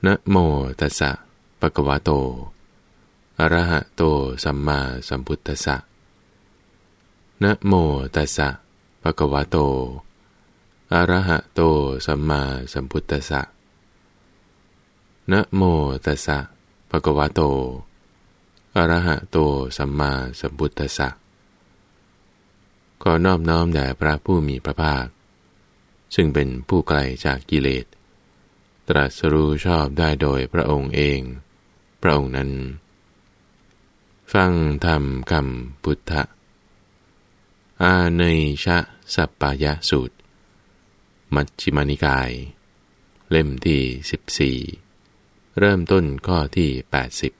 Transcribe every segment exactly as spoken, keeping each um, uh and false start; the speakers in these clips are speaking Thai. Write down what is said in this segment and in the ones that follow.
นะโมตัสสะภะคะวะโตอะระหะโตสัมมาสัมพุทธัสสะนะโมตัสสะภะคะวะโตอะระหะโตสัมมาสัมพุทธัสสะนะโมตัสสะภะคะวะโตอะระหะโตสัมมาสัมพุทธัสสะขอนอบน้อมแด่พระผู้มีพระภาคซึ่งเป็นผู้ไกลจากกิเลสตรัสรู้ชอบได้โดยพระองค์เองพระองค์นั้นฟังธรรมคำพุทธะอาเนยชะสัปปายะสูตรมัชฌิมานิกายเล่มที่สิบสี่เริ่มต้นข้อที่แปดสิบ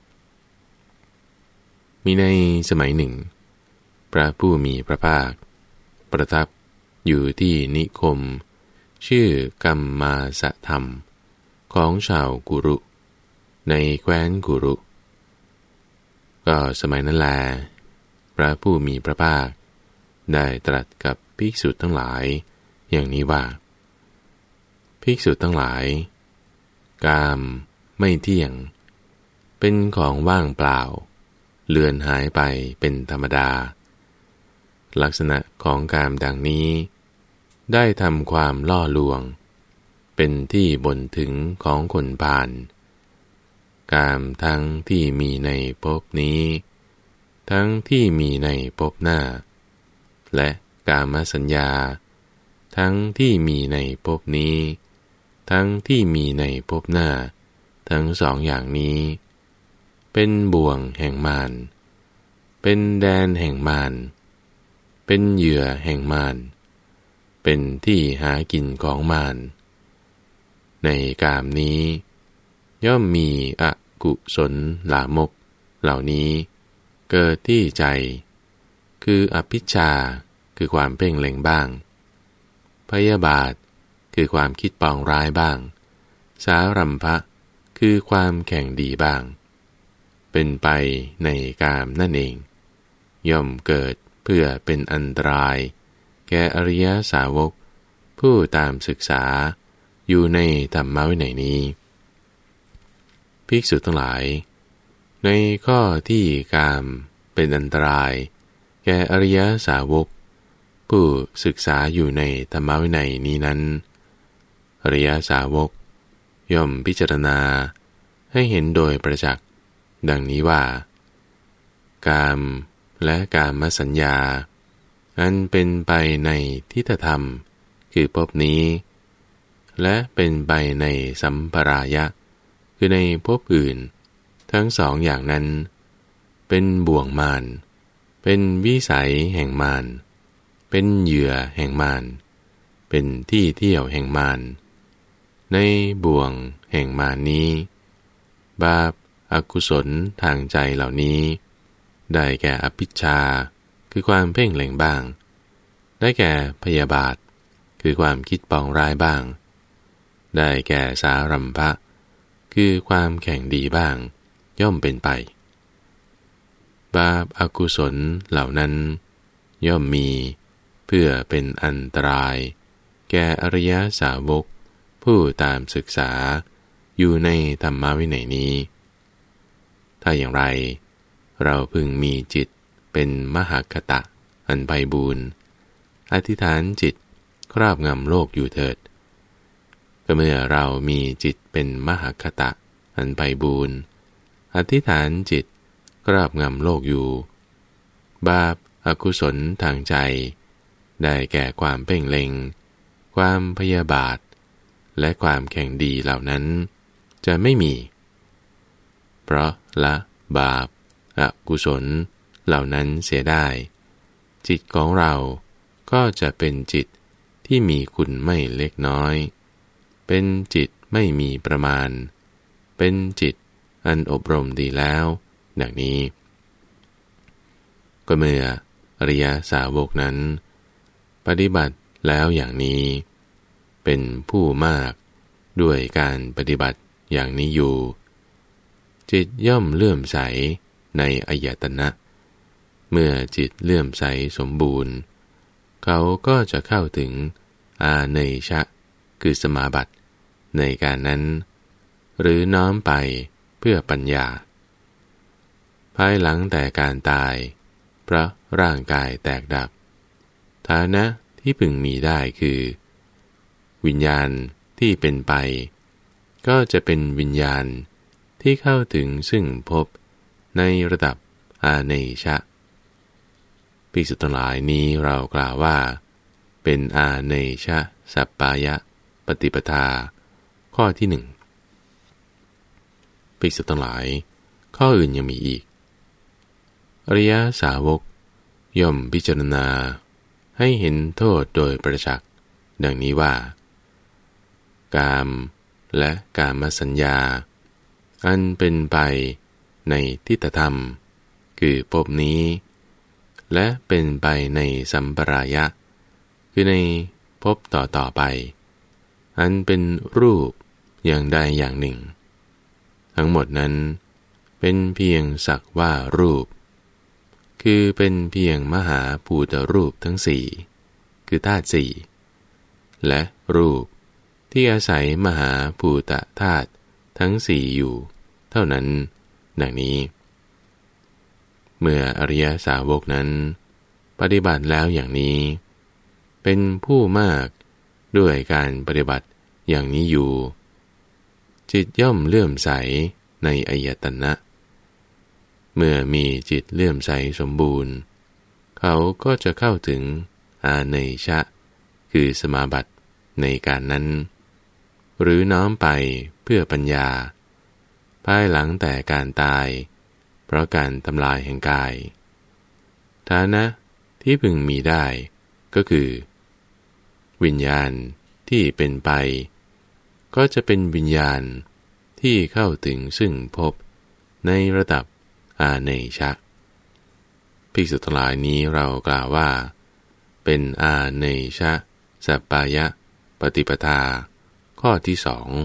มีในสมัยหนึ่งพระผู้มีพระภาคประทับอยู่ที่นิคมชื่อกัมมาสธรรมของชาวกุรุในแคว้นกุรุก็สมัยนั้นแลพระผู้มีพระภาคได้ตรัสกับภิกษุทั้งหลายอย่างนี้ว่าภิกษุทั้งหลายกามไม่เที่ยงเป็นของว่างเปล่าเลือนหายไปเป็นธรรมดาลักษณะของกามดังนี้ได้ทำความล่อลวงเป็นที่บ่นถึงของคนพาลกามทั้งที่มีในภพนี้ทั้งที่มีในภพหน้าและกามสัญญาทั้งที่มีในภพนี้ทั้งที่มีในภพหน้าทั้งสองอย่างนี้เป็นบ่วงแห่งมารเป็นแดนแห่งมารเป็นเหยื่อแห่งมารเป็นที่หากินของมารในกามนี้ย่อมมีอกุศลลามกเหล่านี้เกิดที่ใจคืออภิชฌาคือความเพ่งเล็งบ้างพยาบาทคือความคิดปองร้ายบ้างสารัมภะคือความแข่งดีบ้างเป็นไปในกามนั่นเองย่อมเกิดเพื่อเป็นอันตรายแก่อริยสาวกผู้ตามศึกษาอยู่ในธรรมวินัยนี้ภิกษุทั้งหลายในข้อที่กามเป็นอันตรายแก่อริยสาวกผู้ศึกษาอยู่ในธรรมวินัยนี้นั้นอริยสาวกย่อมพิจารณาให้เห็นโดยประจักษ์ดังนี้ว่ากามและกามสัญญาอันเป็นไปในทิฏฐธรรมคือภพนี้และเป็นไปในสัมปรายะคือในภพอื่นทั้งสองอย่างนั้นเป็นบ่วงมารเป็นวิสัยแห่งมารเป็นเหยื่อแห่งมารเป็นที่เที่ยวแห่งมารในบ่วงแห่งมารนี้บาปอกุศลทางใจเหล่านี้ได้แก่อภิชฌาคือความเพ่งเล็งบ้างได้แก่พยาบาทคือความคิดปองร้ายบ้างได้แก่สารัมภะคือความแข่งดีบ้างย่อมเป็นไปบาปอกุศลเหล่านั้นย่อมมีเพื่อเป็นอันตรายแก่อริยสาวกผู้ตามศึกษาอยู่ในธรรมวินัยนี้ถ้าอย่างไรเราพึงมีจิตเป็นมหคตะอันไพบูรณ์อธิษฐานจิตครอบงำโลกอยู่เถิดก็เมื่อเรามีจิตเป็นมหคตะอันไพบูรณ์อธิษฐานจิตครอบงำโลกอยู่บาปอกุศลทางใจได้แก่ความเพ่งเล็งความพยาบาทและความแข่งดีเหล่านั้นจะไม่มีเพราะละบาปอกุศลเหล่านั้นเสียได้จิตของเราก็จะเป็นจิตที่มีคุณไม่เล็กน้อยเป็นจิตไม่มีประมาณเป็นจิตอันอบรมดีแล้วดังนี้ก็เมื่ออริยสาวกนั้นปฏิบัติแล้วอย่างนี้เป็นผู้มากด้วยการปฏิบัติอย่างนี้อยู่จิตย่อมเลื่อมใสในอายตนะเมื่อจิตเลื่อมใสสมบูรณ์เขาก็จะเข้าถึงอาเนยชะคือสมาบัติในการนั้นหรือน้อมไปเพื่อปัญญาภายหลังแต่การตายเพราะร่างกายแตกดับฐานะที่พึงมีได้คือวิญญาณที่เป็นไปก็จะเป็นวิญญาณที่เข้าถึงซึ่งพบในระดับอาเนชะภิกษุทั้งหลายนี้เรากล่าวว่าเป็นอาเนชะสัปปายะปฏิปทาข้อที่หนึ่งภิกษุทั้งหลายข้ออื่นยังมีอีกอริยสาวกย่อมพิจารณาให้เห็นโทษโดยประจักษ์ดังนี้ว่ากามและกามสัญญาอันเป็นไปในทิฏฐธรรมคือภพนี้และเป็นไปในสัมปรายะคือในภพต่อต่อไปอันเป็นรูปอย่างใดอย่างหนึ่งทั้งหมดนั้นเป็นเพียงสักว่ารูปคือเป็นเพียงมหาภูตรูปทั้งสี่คือธาตุสี่และรูปที่อาศัยมหาภูตธาตุทั้งสี่อยู่เท่านั้นดังนี้เมื่ออริยสาวกนั้นปฏิบัติแล้วอย่างนี้เป็นผู้มากด้วยการปฏิบัติอย่างนี้อยู่จิตย่อมเลื่อมใสในอายตนะเมื่อมีจิตเลื่อมใสสมบูรณ์เขาก็จะเข้าถึงอาเนชะคือสมาบัติในการนั้นหรือน้อมไปเพื่อปัญญาภายหลังแต่การตายเพราะการทำลายแห่งกายฐานะที่พึงมีได้ก็คือวิญญาณที่เป็นไปก็จะเป็นวิญญาณที่เข้าถึงซึ่งพบในระดับอาเนชะภิกษุทั้งหลายนี้เรากล่าวว่าเป็นอาเนชะสัปปายะปฏิปทาข้อที่สอง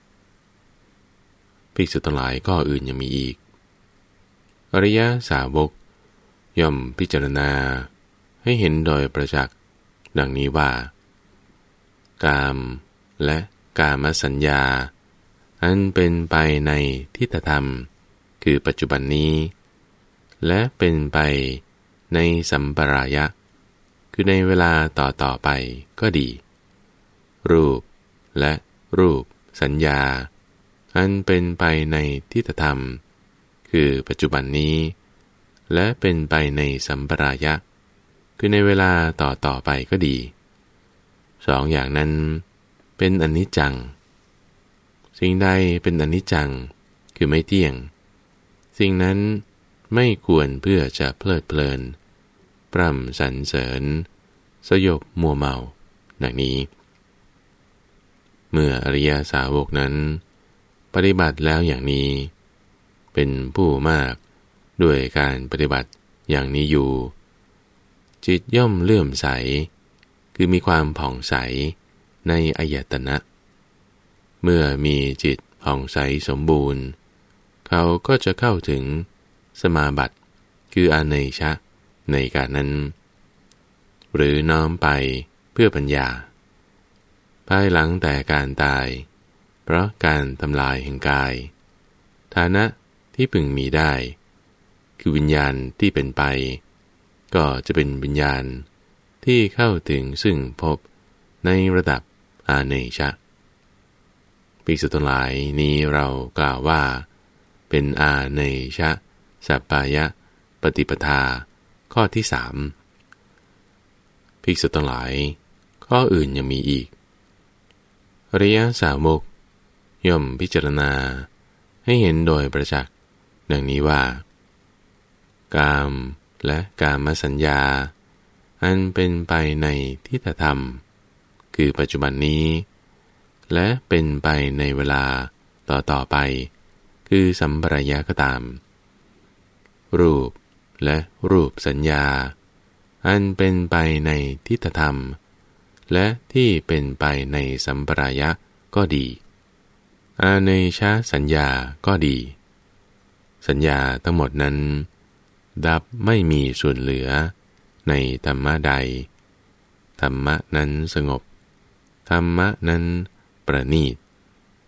ภิกษุทั้งหลายข้ออื่นยังมีอีกอริยสาวกย่อมพิจารณาให้เห็นโดยประจักษ์ดังนี้ว่ากามและกามสัญญาอันเป็นไปในทิฏฐธรรมคือปัจจุบันนี้และเป็นไปในสัมปรายะคือในเวลาต่อต่อไปก็ดีรูปและรูปสัญญาอันเป็นไปในทิฏฐธรรมคือปัจจุบันนี้และเป็นไปในสัมปรายะคือในเวลาต่อต่อไปก็ดีสองอย่างนั้นเป็นอนิจจังสิ่งใดเป็นอนิจจังคือไม่เที่ยงสิ่งนั้นไม่ควรเพื่อจะเพลิดเพลินปร่ำสรรเสริญสยบมัวเมาดังนี้เมื่ออริยสาวกนั้นปฏิบัติแล้วอย่างนี้เป็นผู้มากด้วยการปฏิบัติอย่างนี้อยู่จิตย่อมเลื่อมใสคือมีความผ่องใสในอายตนะเมื่อมีจิตผ่องใสสมบูรณ์เขาก็จะเข้าถึงสมาบัติคืออาเนชะในการนั้นหรือน้อมไปเพื่อปัญญาภายหลังแต่การตายเพราะการทำลายแห่งกายฐานะที่พึงมีได้คือวิญญาณที่เป็นไปก็จะเป็นวิญญาณที่เข้าถึงซึ่งพบในระดับอาเนชะภิกษุทั้งหลายนี้เรากล่าวว่าเป็นอาเนชะสัปปายะปฏิปทาข้อที่สามภิกษุทั้งหลายข้ออื่นยังมีอีกอริยสาวกย่อมพิจารณาให้เห็นโดยประจักษ์ดังนี้ว่ากามและกามสัญญาอันเป็นไปในทิฏฐธรรมคือปัจจุบันนี้และเป็นไปในเวลาต่อต่อไปคือสัมปรายะก็ตามรูปและรูปสัญญาอันเป็นไปในทิฏฐธรรมและที่เป็นไปในสัมปรายะก็ดีอาเนชะสัญญาก็ดีสัญญาทั้งหมดนั้นดับไม่มีส่วนเหลือในธรรมะใดธรรมะนั้นสงบธรรมะนั้นประณีตก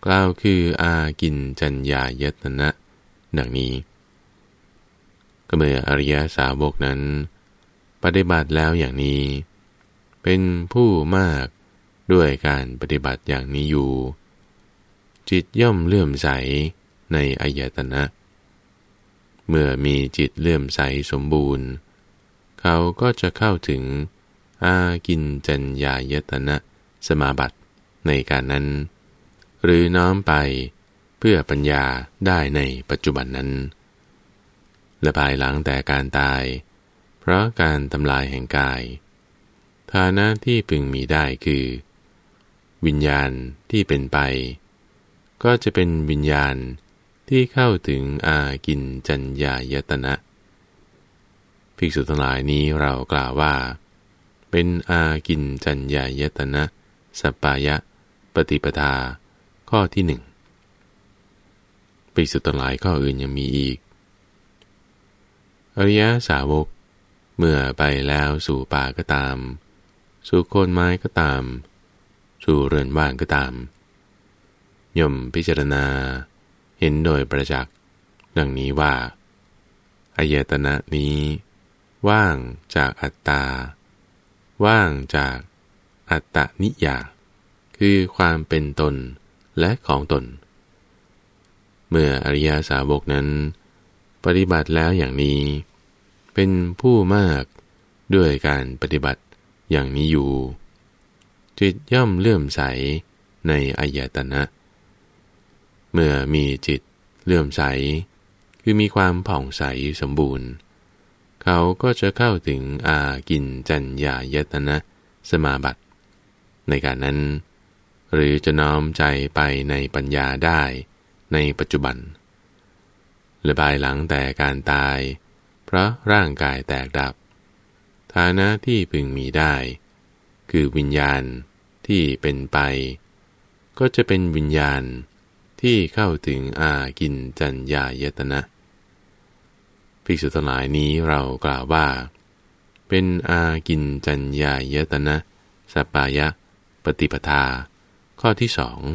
กล่าวคืออากินจัญญายตนะดังนี้ก็เมื่ออริยสาวกนั้นปฏิบัติแล้วอย่างนี้เป็นผู้มากด้วยการปฏิบัติอย่างนี้อยู่จิตย่อมเลื่อมใสในอายตนะเมื่อมีจิตเลื่อมใสสมบูรณ์เขาก็จะเข้าถึงอากินจัญญายตนะสมาบัติในการนั้นหรือน้อมไปเพื่อปัญญาได้ในปัจจุบันนั้นและภายหลังแต่การตายเพราะการทำลายแห่งกายฐานะที่พึงมีได้คือวิญญาณที่เป็นไปก็จะเป็นวิญญาณที่เข้าถึงอากินจัญญายตนะภิกษุทั้งหลายนี้เรากล่าวว่าเป็นอากินจัญญายตนะสัปปายะปฏิปทาข้อที่หนึ่งภิกษุทั้งหลายข้ออื่นยังมีอีกอริยสาวกเมื่อไปแล้วสู่ป่าก็ตามสู่โคนไม้ก็ตามสู่เรือนว่างก็ตามย่อมพิจารณาเห็นโดยประจักษ์ดังนี้ว่าอายตนะนี้ว่างจากอัตตาว่างจากอัตตนิยาคือความเป็นตนและของตนเมื่ออริยสาวกนั้นปฏิบัติแล้วอย่างนี้เป็นผู้มากด้วยการปฏิบัติอย่างนี้อยู่จิตย่อมเลื่อมใสในอายตนะเมื่อมีจิตเลื่อมใสคือมีความผ่องใสสมบูรณ์เขาก็จะเข้าถึงอากินจัญญายตนะสมาบัติในการนั้นหรือจะน้อมใจไปในปัญญาได้ในปัจจุบันและภายหลังแต่การตายเพราะร่างกายแตกดับฐานะที่พึงมีได้คือวิญญาณที่เป็นไปก็จะเป็นวิญญาณที่เข้าถึงอากินจัญญายตนะภิกษุทั้งหลายนี้เรากล่าวว่าเป็นอากินจัญญายตนะสัปปายะปฏิปทาข้อที่สอง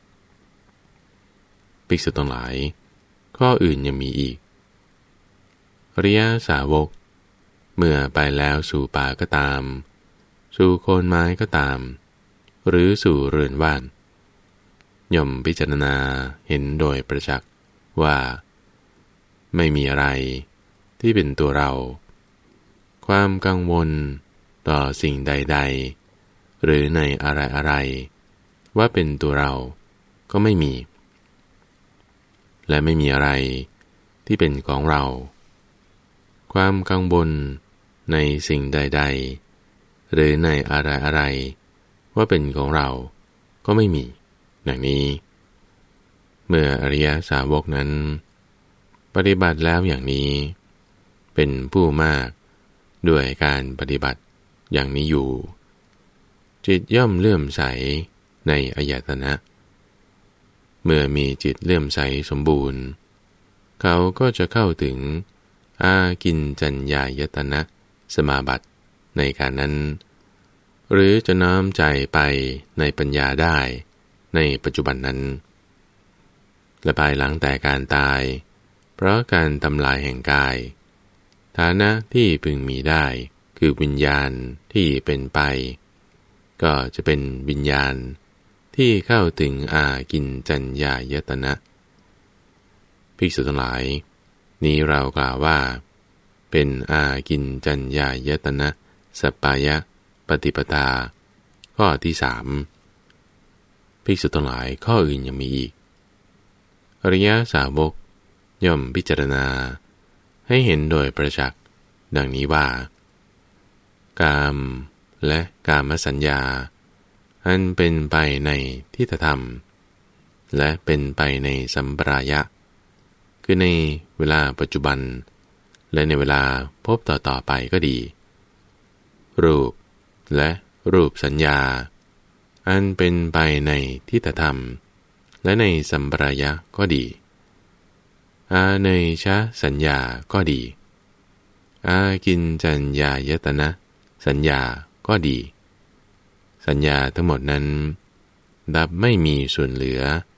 ภิกษุทั้งหลายข้ออื่นยังมีอีกอริยสาวกเมื่อไปแล้วสู่ป่าก็ตามสู่โคนไม้ก็ตามหรือสู่เรือนว่างย่อมพิจารณาเห็นโดยประจักษ์ว่าไม่มีอะไรที่เป็นตัวเราความกังวลต่อสิ่งใดๆหรือในอะไรๆว่าเป็นตัวเราก็ไม่มีและไม่มีอะไรที่เป็นของเราความกังวลในสิ่งใดๆหรือในอะไรๆว่าเป็นของเราก็ไม่มีดังนี้เมื่ออริยสาวกนั้นปฏิบัติแล้วอย่างนี้เป็นผู้มากด้วยการปฏิบัติอย่างนี้อยู่จิตย่อมเลื่อมใสในอายตนะเมื่อมีจิตเลื่อมใสสมบูรณ์เขาก็จะเข้าถึงอากินจัญญายตนะสมาบัติในการนั้นหรือจะน้อมใจไปในปัญญาได้ในปัจจุบันนั้นและภายหลังแต่การตายเพราะการทำลายแห่งกายฐานะที่พึงมีได้คือวิญญาณที่เป็นไปก็จะเป็นวิญญาณที่เข้าถึงอากินจัญญายตนะภิกษุทั้งหลายนี้เรากล่าวว่าเป็นอากินจัญญายตนะสัปปายะปฏิปทาข้อที่สามภิกษุทั้งหลายข้ออื่นยังมีอีกอริยสาวกย่อมพิจารณาให้เห็นโดยประจักษ์ดังนี้ว่ากามและกามสัญญาอันเป็นไปในทิฏฐธรรมและเป็นไปในสัมปรายะคือในเวลาปัจจุบันและในเวลาพบต่อๆไปก็ดีรูปและรูปสัญญาอันเป็นไปในทิฏฐธรรมและในสัมปรายะก็ดีอาเนยชะสัญญาก็ดีอากินจัญญายตนะสัญญาก็ดีสัญญาทั้งหมดนั้นดับไม่มีส่วนเหลือ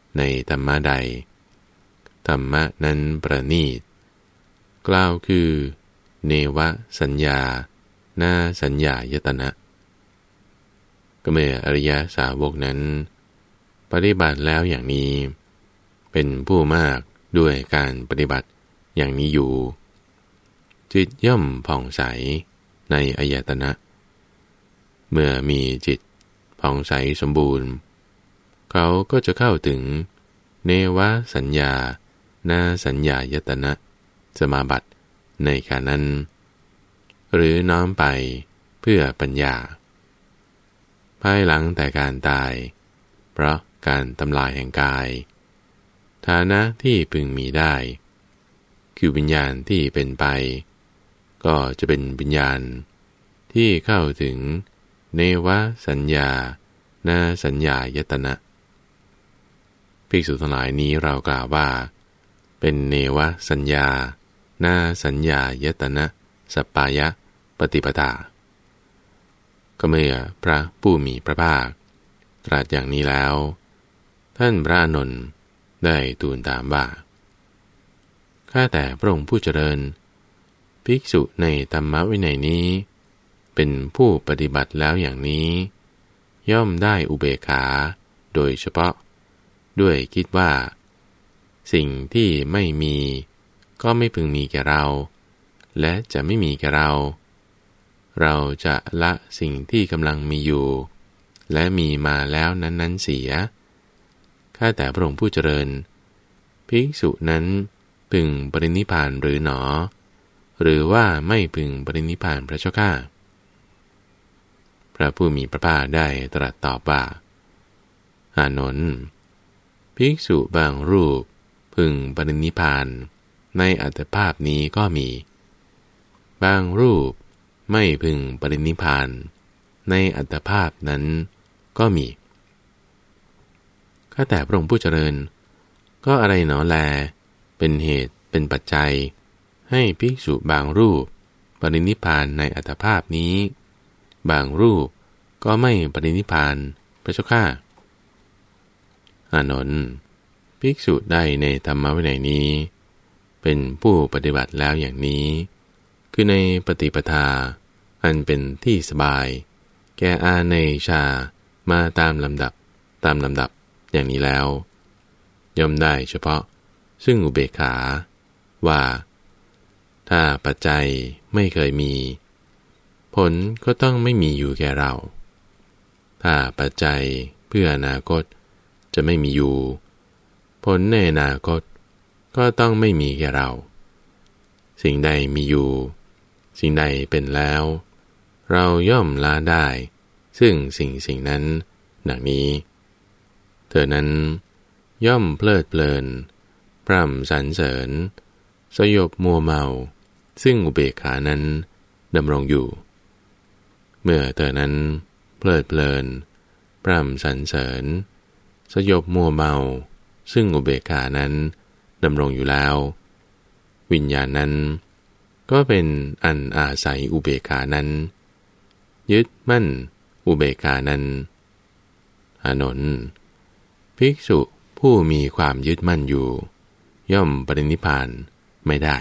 ในธรรมะใดธรรมะนั้นประณีตกล่าวคือเนวสัญญานาสัญญายตนะก็เมื่ออริยสาวกนั้นปฏิบัติแล้วอย่างนี้เป็นผู้มากด้วยการปฏิบัติอย่างนี้อยู่จิตย่อมผ่องใสในอายตนะเมื่อมีจิตผ่องใสสมบูรณ์เขาก็จะเข้าถึงเนวสัญญานาสัญญายตนะสมาบัติในขณะนั้นหรือน้อมไปเพื่อปัญญาภายหลังแต่การตายเพราะการทำลายแห่งกายฐานะที่พึงมีได้คือวิญญาณที่เป็นไปก็จะเป็นวิญญาณที่เข้าถึงเนวสัญญานาสัญญายตนะภิกษุทั้งหลายนี้เรากล่าวว่าเป็นเนวสัญญานาสัญญายตนะสัปปายะปฏิปทาก็เมื่อพระผู้มีพระภาคตรัสอย่างนี้แล้วท่านพระอานนท์ได้ทูลถามว่าข้าแต่พระองค์ผู้เจริญภิกษุในธรรมวินัยนี้เป็นผู้ปฏิบัติแล้วอย่างนี้ย่อมได้อุเบกขาโดยเฉพาะด้วยคิดว่าสิ่งที่ไม่มีก็ไม่พึงมีแก่เราและจะไม่มีแก่เราเราจะละสิ่งที่กำลังมีอยู่และมีมาแล้วนั้นๆเสียข้าแต่พระองค์ผู้เจริญภิกษุนั้นพึงปรินิพพานหรือหนอหรือว่าไม่พึงปรินิพพานพระเจ้าข้าพระผู้มีพระภาคได้ตรัสตอบว่าอานนท์ภิกษุบางรูปพึงปรินิพพานในอัตภาพนี้ก็มีบางรูปไม่พึงปรินิพพานในอัตภาพนั้นก็มีข้าแต่พระองค์ผู้เจริญก็อะไรหนอแลเป็นเหตุเป็นปัจจัยให้ภิกษุบางรูปปรินิพพานในอัตภาพนี้บางรูปก็ไม่ปรินิพพานพระเจ้าข้าอานนท์ภิกษุใดในธรรมวินัยนี้เป็นผู้ปฏิบัติแล้วอย่างนี้คือในปฏิปทาอันเป็นที่สบายแก่อาเนชามาตามลำดับตามลำดับอย่างนี้แล้วย่อมได้เฉพาะซึ่งอุเบกขาว่าถ้าปัจจัยไม่เคยมีผลก็ต้องไม่มีอยู่แก่เราถ้าปัจจัยเพื่ออนาคตจะไม่มีอยู่ผลในอนาคตก็ต้องไม่มีแก่เราสิ่งใดมีอยู่สิ่งใดเป็นแล้วเราย่อมละได้ซึ่งสิ่งสิ่งนั้นดังนี้เธอนั้นย่อมเพลิดเพลินพร่ำสรรเสริญสยบมัวเมาซึ่งอุเบกขานั้นดำรงอยู่เมื่อเธอนั้นเพลิดเพลินพร่ำสรรเสริญสยบมัวเมาซึ่งอุเบกขานั้นดำรงอยู่แล้ววิญญาณนั้นก็เป็นอันอาศัยอุเบกขานั้นยึดมั่นอุเบกขานั้นอานนท์ภิกษุผู้มีความยึดมั่นอยู่ย่อมปรินิพพานไม่ได้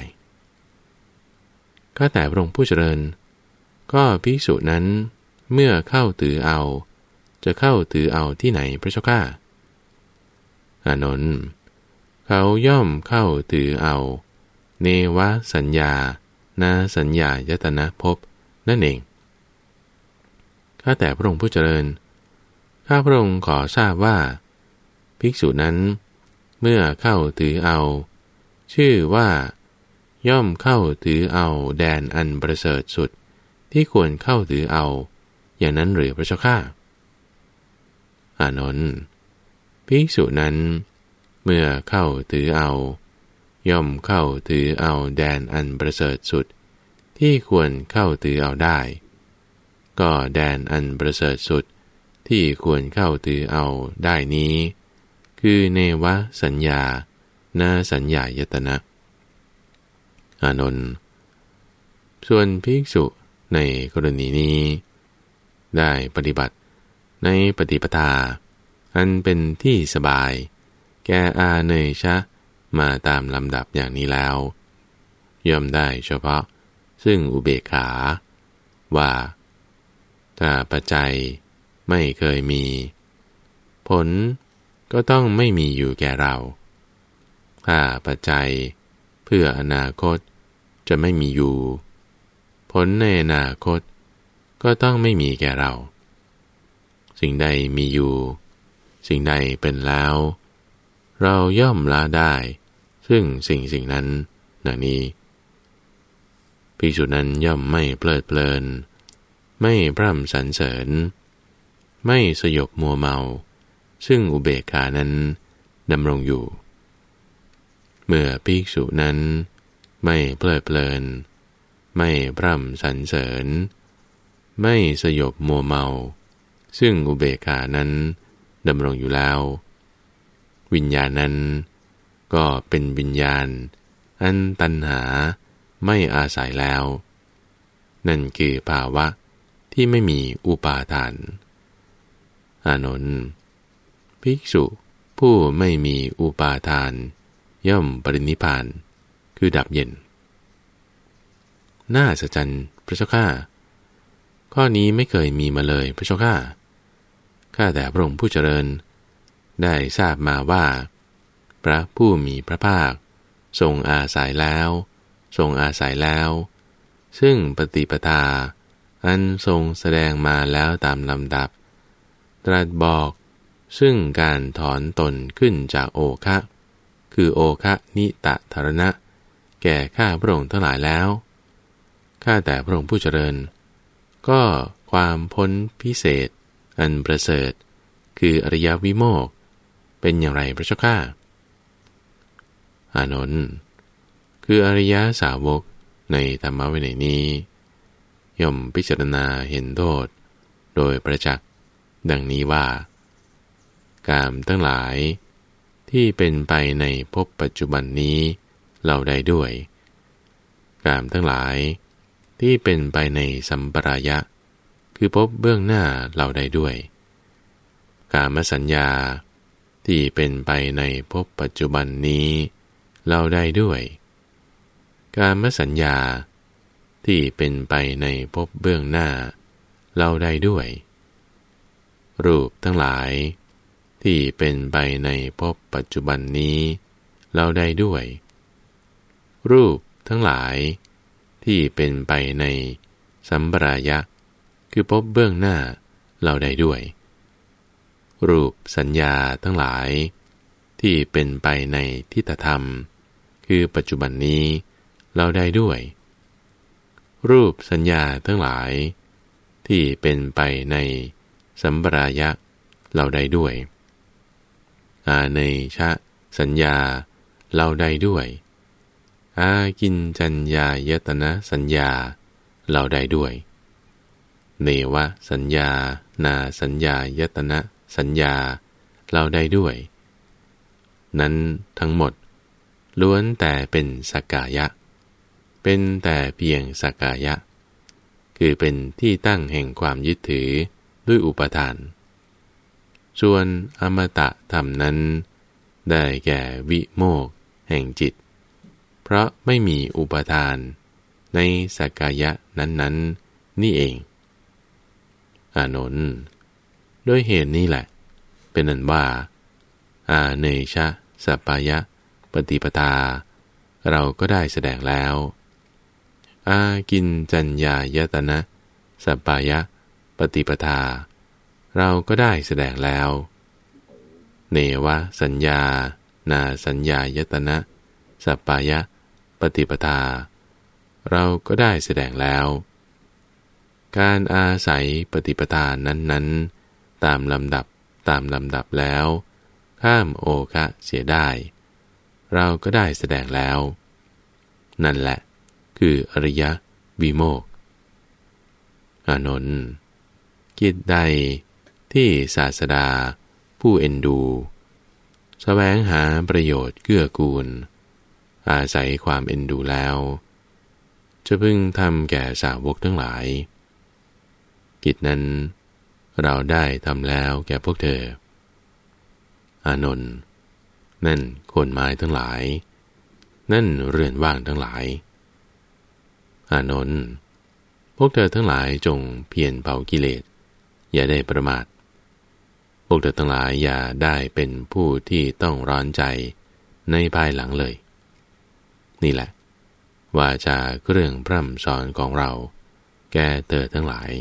ข้าแต่พระองค์ผู้เจริญก็ภิกษุนั้นเมื่อเข้าถือเอาจะเข้าถือเอาที่ไหนพระเจ้าข้าอานนท์เขาย่อมเข้าถือเอาเนวสัญญานาสัญญายตนะภพนั่นเองข้าแต่พระองค์ผู้เจริญข้าพระองค์ขอทราบว่าภิกษุนั้นเมื่อเข้าถือเอาชื่อว่าย่อมเข้าถือเอาแดนอันประเสริฐสุดที่ควรเข้าถือเอาอย่างนั้นหรือพระเจ้าข้าอานนท์ภิกษุนั้นเมื่อเข้าถือเอาย่อมเข้าถือเอาแดนอันประเสริฐสุดที่ควรเข้าถือเอาได้ก็แดนอันประเสริฐสุดที่ควรเข้าถือเอาได้นี้คือเนวสัญญานาสัญญายตนะอานนท์ส่วนภิกษุในกรณีนี้ได้ปฏิบัติในปฏิปทาอันเป็นที่สบายแแก่อาเนยชะมาตามลำดับอย่างนี้แล้วย่อมได้เฉพาะซึ่งอุเบกขาว่าถ้าปัจจัยไม่เคยมีผลก็ต้องไม่มีอยู่แก่เราถ้าปัจจัยเพื่ออนาคตจะไม่มีอยู่ผลในอนาคตก็ต้องไม่มีแก่เราสิ่งใดมีอยู่สิ่งใดเป็นแล้วเราย่อมละได้ซึ่งสิ่งสิ่งนั้นดังนี้ภิกษุนั้นย่อมไม่เพลิดเพลินไม่พร่ำสรรเสริญไม่สยบมัวเมาซึ่งอุเบกขานั้นดำรงอยู่เมื่อภิกษุนั้นไม่เพลิดเพลินไม่พร่ำสรรเสริญไม่สยบมัวเมาซึ่งอุเบกขานั้นดำรงอยู่แล้ววิญญาณนั้นก็เป็นวิญญาณอันตัณหาไม่อาศัยแล้วนั่นคือภาวะที่ไม่มีอุปาทานอานนท์ภิกษุผู้ไม่มีอุปาทานย่อมปรินิพพานคือดับเย็นน่าอัศจรรย์พระเจ้าข้าข้อนี้ไม่เคยมีมาเลยพระเจ้าข้าข้าแต่พระองค์ผู้เจริญได้ทราบมาว่าพระผู้มีพระภาคทรงอาศัยแล้วทรงอาศัยแล้วซึ่งปฏิปทาอันทรงแสดงมาแล้วตามลำดับตรัสบอกซึ่งการถอนตนขึ้นจากโอคะคือโอคะนิตะธารณะแก่ข้าพระองค์ทั้งหลายแล้วข้าแต่พระองค์ผู้เจริญก็ความพ้นพิเศษอันประเสริฐคืออริยวิโมกข์เป็นอย่างไรพระเจ้าข้าอานนท์คืออริยสาวกในธรรมวินัยนี้ย่อมพิจารณาเห็นโทษโดยประจักษ์ดังนี้ว่ากามทั้งหลายที่เป็นไปในภพปัจจุบันนี้เราได้ด้วยกามทั้งหลายที่เป็นไปในสัมปรายะคือภพเบื้องหน้าเราได้ด้วยกามสัญญาที่เป็นไปในภพปัจจุบันนี้เราได้ด้วยกามสัญญาที่เป็นไปในภพเบื้องหน้าเราได้ด้วยรูปทั้งหลายที่เป็นไปในภพปัจจุบันนี้เราได้ด้วยรูปทั้งหลายที่เป็นไปในสัมปรายะคือภพเบื้องหน้าเราได้ด้วยรูปสัญญาทั้งหลายที่เป็นไปในทิฏฐธรรมคือปัจจุบันนี้เราได้ด้วยรูปสัญญาทั้งหลายที่เป็นไปในสัมปรายะเราได้ด้วยอาเนชะสัญญาเราได้ด้วยอากินจัญญายตนะสัญญาเราได้ด้วยเนวสัญญานาสัญญายตนะสัญญาเราได้ด้วยนั้นทั้งหมดล้วนแต่เป็นสักกายะเป็นแต่เพียงสักกายะคือเป็นที่ตั้งแห่งความยึดถือด้วยอุปทานส่วนอมตะธรรมนั้นได้แก่วิโมกข์แห่งจิตเพราะไม่มีอุปทานในสักกายะนั้นๆนี่เองอานนท์ด้วยเหตุนี้แหละเป็นนั้นว่าอาเนชะสัปปายะปฏิปทาเราก็ได้แสดงแล้วอากินจัญญายตนะสัปปายะปฏิปทาเราก็ได้แสดงแล้วเนวสัญญานาสัญญายตนะสัปปายะปฏิปทาเราก็ได้แสดงแล้วการอาศัยปฏิปทานั้นๆตามลำดับตามลำดับแล้วข้ามโอคะเสียได้เราก็ได้แสดงแล้วนั่นแหละคืออริยวิโมกข์อานนท์กิจใดที่ศาสดาผู้เอ็นดูแสวงหาประโยชน์เกื้อกูลอาศัยความเอ็นดูแล้วจะพึงทำแก่สาวกทั้งหลายกิจนั้นเราได้ทำแล้วแก่พวกเธออานนท์นั่นโคนไม้ทั้งหลายนั่นเรือนว่างทั้งหลายอานนท์พวกเธอทั้งหลายจงเพียรเผากิเลสอย่าได้ประมาทพวกเธอทั้งหลายอย่าได้เป็นผู้ที่ต้องร้อนใจในภายหลังเลยนี่แหละว่าจาเรื่องพร่ำสอนของเราแก่เธอทั้งหลาย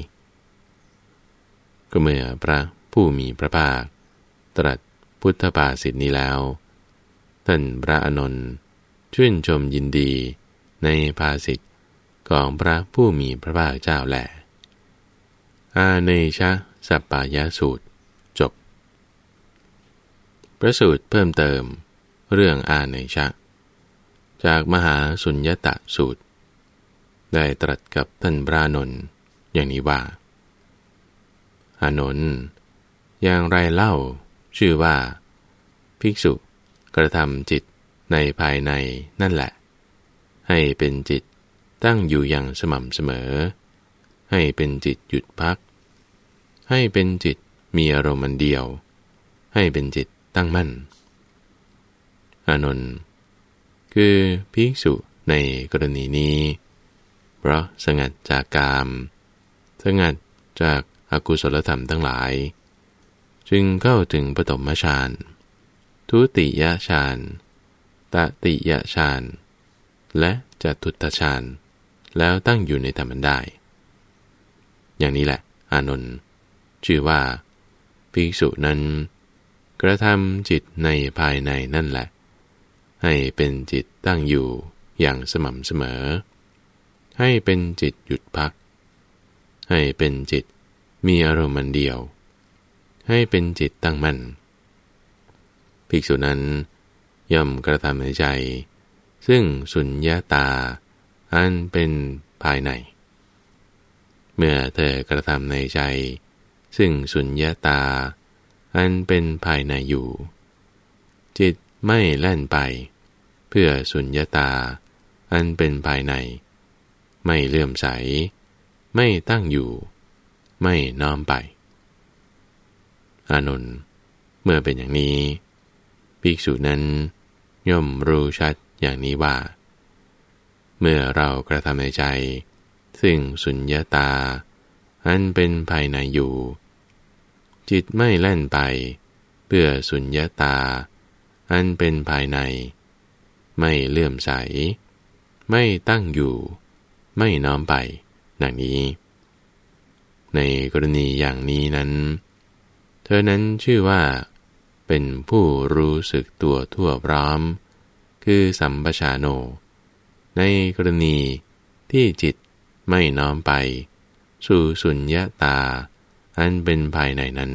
ก็เมื่อพระผู้มีพระภาคตรัสพุทธภาษิตนี้แล้วท่านพระอานนท์ชื่นชมยินดีในภาษิตของพระผู้มีพระภาคเจ้าแลอาเนชะสัปปายสูตรจบพระสูตรเพิ่มเติมเรื่องอาเนชะจากมหาสุญญตสูตรได้ตรัสกับท่านพระอานนท์อย่างนี้ว่าอานนท์อย่างไรเล่าชื่อว่าภิกษุกระทำจิตในภายในนั่นแหละให้เป็นจิตตั้งอยู่อย่างสม่ำเสมอให้เป็นจิตหยุดพักให้เป็นจิตมีอารมณ์อันเดียวให้เป็นจิตตั้งมั่นอานนท์คือภิกษุในกรณีนี้เพราะสงัดจากกามสงัดจากอกุศลธรรมทั้งหลายจึงเข้าถึงปฐมฌานทุติยฌานตติยฌานและจตุตฌานแล้วตั้งอยู่ในธรรมได้อย่างนี้แหละอานนท์ชื่อว่าภิกษุนั้นกระทำจิตในภายในนั่นแหละให้เป็นจิตตั้งอยู่อย่างสม่ำเสมอให้เป็นจิตหยุดพักให้เป็นจิตมีอารมณ์เดียวให้เป็นจิตตั้งมั่นภิกษุนั้นย่อมกระทำในใจซึ่งสุญญตาอันเป็นภายในเมื่อเธอกระทำในใจซึ่งสุญญตาอันเป็นภายในอยู่จิตไม่แล่นไปเพื่อสุญญตาอันเป็นภายในไม่เลื่อมใสไม่ตั้งอยู่ไม่น้อมไปอานนท์เมื่อเป็นอย่างนี้ภิกษุนั้นย่อมรู้ชัดอย่างนี้ว่าเมื่อเรากระทำในใจซึ่งสุญญตาอันเป็นภายในอยู่จิตไม่แล่นไปเพื่อสุญญตาอันเป็นภายในไม่เลื่อมใสไม่ตั้งอยู่ไม่น้อมไปดังนี้ในกรณีอย่างนี้นั้นเธอนั้นชื่อว่าเป็นผู้รู้สึกตัวทั่วพร้อมคือสัมปชาโนในกรณีที่จิตไม่น้อมไปสู่สุญญตาอันเป็นภายในนั้น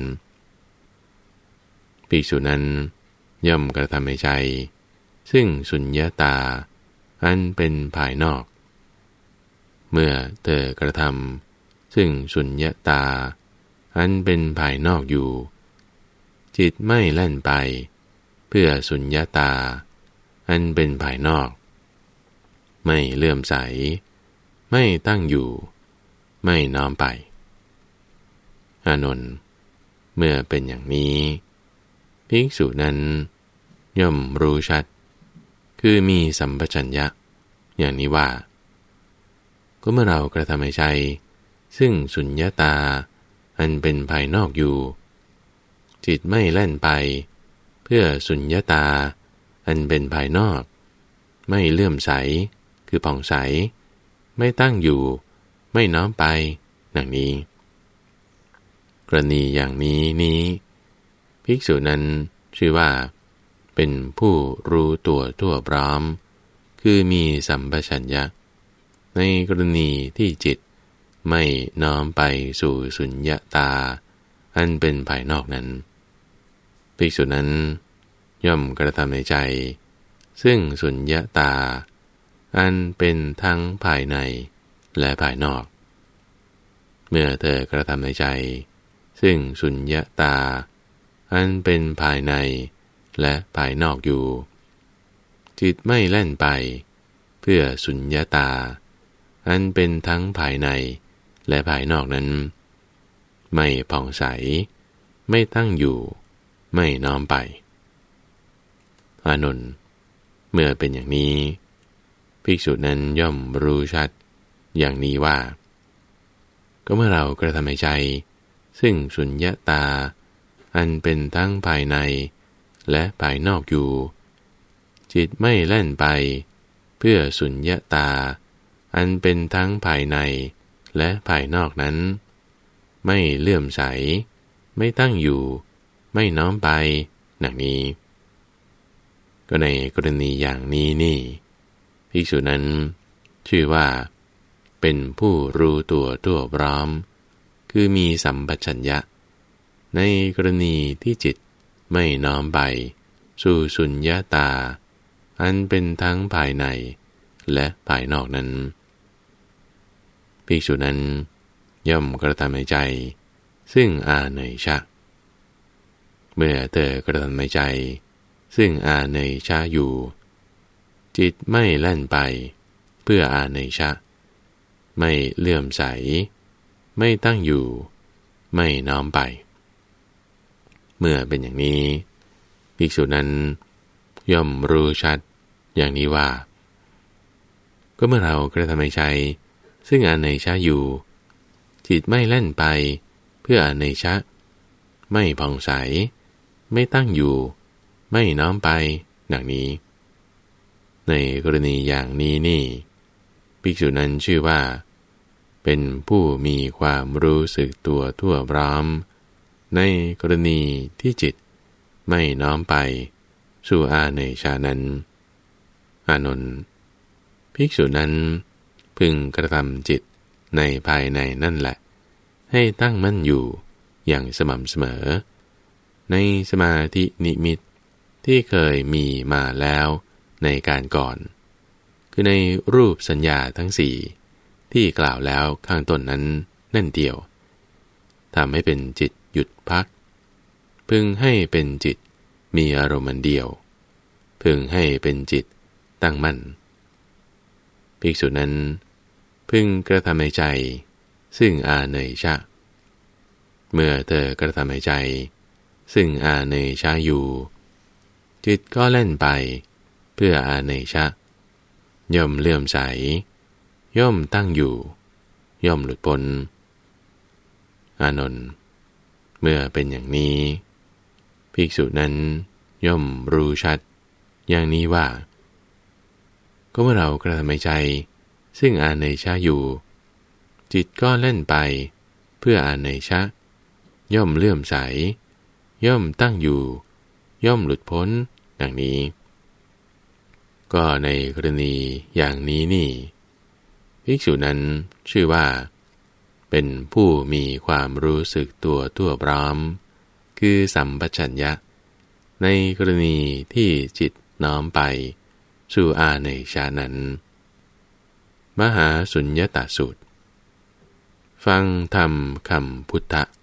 ภิกษุนั้นย่อมกระทำในใจซึ่งสุญญตาอันเป็นภายนอกเมื่อเธอกระทำซึ่งสุญญตาอันเป็นภายนอกอยู่จิตไม่แล่นไปเพื่อสุญญตาอันเป็นภายนอกไม่เลื่อมใสไม่ตั้งอยู่ไม่น้อมไปอานนท์เมื่อเป็นอย่างนี้ภิกษุนั้นย่อมรู้ชัดคือมีสัมปชัญญะอย่างนี้ว่าก็เมื่อเรากระทำให้ใจซึ่งสุญญตาอันเป็นภายนอกอยู่จิตไม่แล่นไปเพื่อสุญญตาอันเป็นภายนอกไม่เลื่อมใสคือผ่องใสไม่ตั้งอยู่ไม่น้อมไปดังนี้กรณีอย่างนี้นี้ภิกษุนั้นชื่อว่าเป็นผู้รู้ตัวทั่วพร้อมคือมีสัมปชัญญะในกรณีที่จิตไม่น้อมไปสู่สุญญตาอันเป็นภายนอกนั้นภิกษุนั้นย่อมกระทำในใจซึ่งสุญญตาอันเป็นทั้งภายในและภายนอกเมื่อเธอกระทำในใจซึ่งสุญญตาอันเป็นภายในและภายนอกอยู่จิตไม่แล่นไปเพื่อสุญญตาอันเป็นทั้งภายในและภายนอกนั้นไม่ผ่องใสไม่ตั้งอยู่ไม่น้อมไปอานนท์เมื่อเป็นอย่างนี้ภิกษุนั้นย่อมรู้ชัดอย่างนี้ว่าก็เมื่อเรากระทำให้ใจซึ่งสุญญตาอันเป็นทั้งภายในและภายนอกอยู่จิตไม่แล่นไปเพื่อสุญญตาอันเป็นทั้งภายในและภายนอกนั้นไม่เลื่อมใสไม่ตั้งอยู่ไม่น้อมไปดังนี้ก็ในกรณีอย่างนี้นี่ภิกษุนั้นชื่อว่าเป็นผู้รู้ตัวทั่วพร้อมคือมีสัมปชัญญะในกรณีที่จิตไม่น้อมไปสู่สุญญตาอันเป็นทั้งภายในและภายนอกนั้นภิกษุนั้นย่อมกระทำให้ใจซึ่งอาเนยชะเมื่อเธอกระทำให้ใจซึ่งอาเนยชะอยู่จิตไม่แล่นไปเพื่ออาเนยชะไม่เลื่อมใสไม่ตั้งอยู่ไม่น้อมไปเมื่อเป็นอย่างนี้ภิกษุนั้นย่อมรู้ชัดอย่างนี้ว่าก็เมื่อเรากระทำให้ใจซึ่งอาเนยชะอยู่จิตไม่แล่นไปเพื่ออาเนยชะไม่ผ่องใสไม่ตั้งอยู่ไม่น้อมไปดังนี้ในกรณีอย่างนี้นี่ภิกษุนั้นชื่อว่าเป็นผู้มีความรู้สึกตัวทั่วพร้อมในกรณีที่จิตไม่น้อมไปสู่อาเนยชานั้นอานนท์ภิกษุนั้นพึงกระทำจิตในภายในนั่นแหละให้ตั้งมั่นอยู่อย่างสม่ำเสมอในสมาธินิมิตที่เคยมีมาแล้วในการก่อนคือในรูปสัญญาทั้งสี่ที่กล่าวแล้วข้างต้นนั้นนั่นเดียวทำให้เป็นจิตหยุดพักพึงให้เป็นจิตมีอารมณ์เดียวพึงให้เป็นจิตตั้งมั่นภิกษุนั้นพึงกระทำให้ใจซึ่งอาเนยชะเมื่อเธอกระทำให้ใจซึ่งอาเนยชะอยู่จิตก็เล่นไปเพื่ออาเนยชะย่อมเลื่อมใสย่อมตั้งอยู่ย่อมหลุดพ้นอานนท์เมื่อเป็นอย่างนี้ภิกษุนั้นย่อมรู้ชัดอย่างนี้ว่าก็เมื่อเรากระทำให้ใจซึ่งอาเนยชะอยู่จิตก็เล่นไปเพื่ออาเนยชะย่อมเลื่อมใสย่อมตั้งอยู่ย่อมหลุดพ้นดังนี้ก็ในกรณีอย่างนี้นี่ภิกษุนั้นชื่อว่าเป็นผู้มีความรู้สึกตัวทั่วพร้อมคือสัมปชัญญะในกรณีที่จิตน้อมไปสู่อาเนยชานั้นมหาสุญญตสูตรฟังธรรมคำพุทธ